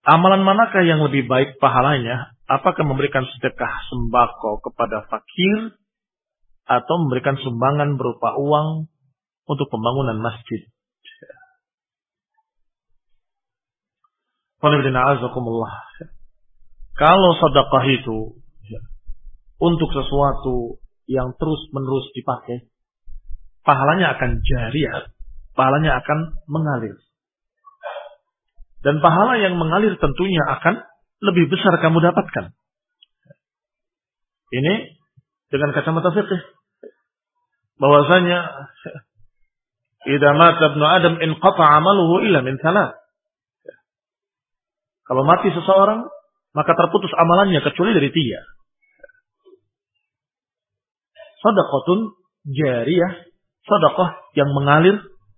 Amalan manakah yang lebih baik pahalanya? Apakah memberikan sedekah sembako kepada fakir atau memberikan sumbangan berupa uang untuk pembangunan masjid? Kalau sedekah itu untuk sesuatu yang terus-menerus dipakai, pahalanya akan jariyah, pahalanya akan mengalir. Dan pahala yang mengalir tentunya akan lebih besar kamu dapatkan. Ini dengan kacamata fikih. Bahwasanya idza mata ibnu Adam inqata 'amaluhu illa min thalath. Kalau mati seseorang, maka terputus amalannya kecuali dari 3. Shadaqatun jariyah, sedekah yang mengalir,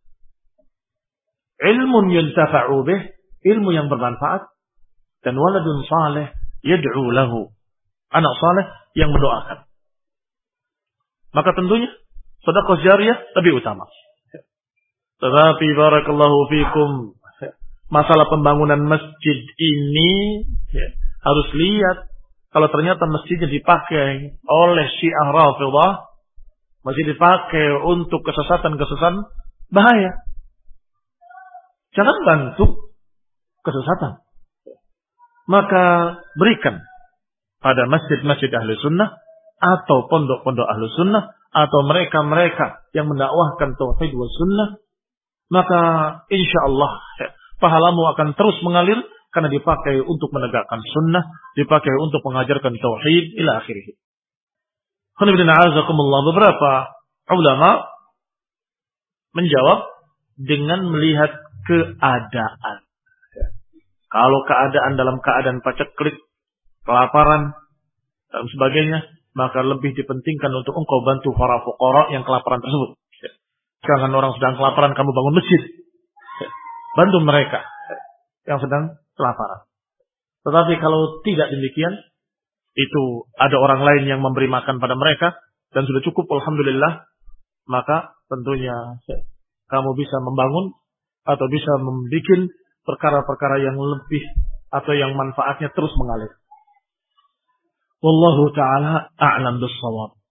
ilmun yuntafa'u bih, ilmu yang bermanfaat, dan waladun saleh yad'u lahu, anak saleh yang mendoakan. Maka tentunya sedekah jariyah lebih utama. Tetapi barakallahu fikum, masalah pembangunan masjid ini harus lihat, kalau ternyata masjidnya dipakai oleh Syiah Rafidhah, masih dipakai untuk kesesatan-kesesatan, bahaya. Jangan bantu kesesatan. Maka berikan pada masjid-masjid ahli sunnah atau pondok-pondok ahli sunnah atau mereka-mereka yang mendakwahkan tauhid wa sunnah, maka insya Allah pahalamu akan terus mengalir karena dipakai untuk menegakkan sunnah, dipakai untuk mengajarkan tauhid ila akhirih. Beberapa ulama menjawab dengan melihat keadaan. Kalau keadaan dalam keadaan paceklik, kelaparan, dan sebagainya, maka lebih dipentingkan untuk engkau bantu para fuqara yang kelaparan tersebut. Jangan orang sedang kelaparan kamu bangun masjid. Bantu mereka yang sedang kelaparan. Tetapi kalau tidak demikian, itu ada orang lain yang memberi makan pada mereka dan sudah cukup, alhamdulillah, maka tentunya kamu bisa membangun atau bisa membuat perkara-perkara yang lebih atau yang manfaatnya terus mengalir. Wallahu ta'ala a'lam bis-shawab.